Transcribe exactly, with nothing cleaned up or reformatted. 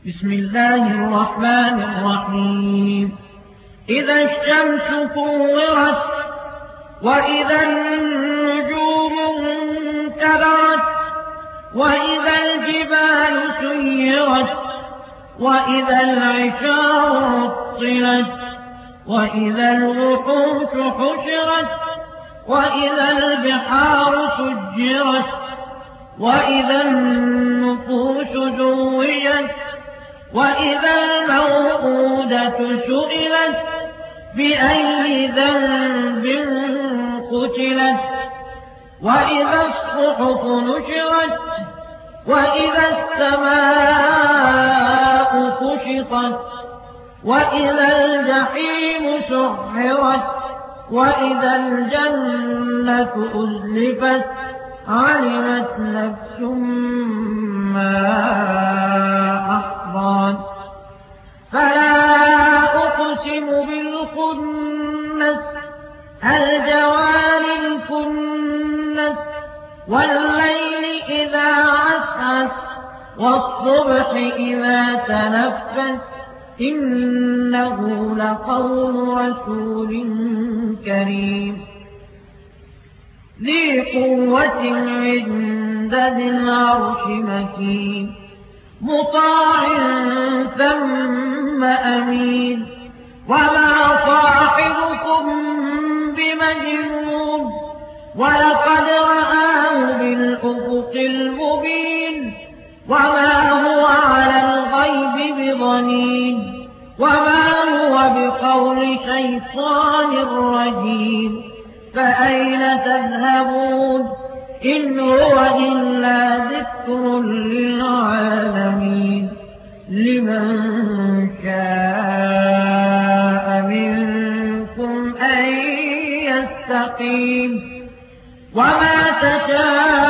بسم الله الرحمن الرحيم إذا الشمس كورت وإذا النجوم انكدرت وإذا الجبال سيرت وإذا العشار عطلت وإذا الوحوش حشرت وإذا البحار سجرت وإذا النفوس زوجت وإذا الموءودة سئلت بأي ذنب قتلت وإذا الصحف نشرت وإذا السماء كشطت وإذا الجحيم سعرت وإذا الجنة أزلفت علمت نفس ما أحضرت فلا أقسم بالخنس الجوار الكنس والليل إذا عسعس والصبح إذا تنفس إنه لقول رسول كريم ذي قوة عند ذي العرش مكين مطاع ثم أمين وما صاحبكم بمجنون ولقد رآه بالأفق المبين وما هو على الغيب بضنين وما هو بقول شيطان رجيم فأين تذهبون إن هو إلا ذكر للعالمين لمن شاء منكم أن يستقيم وما تشاءون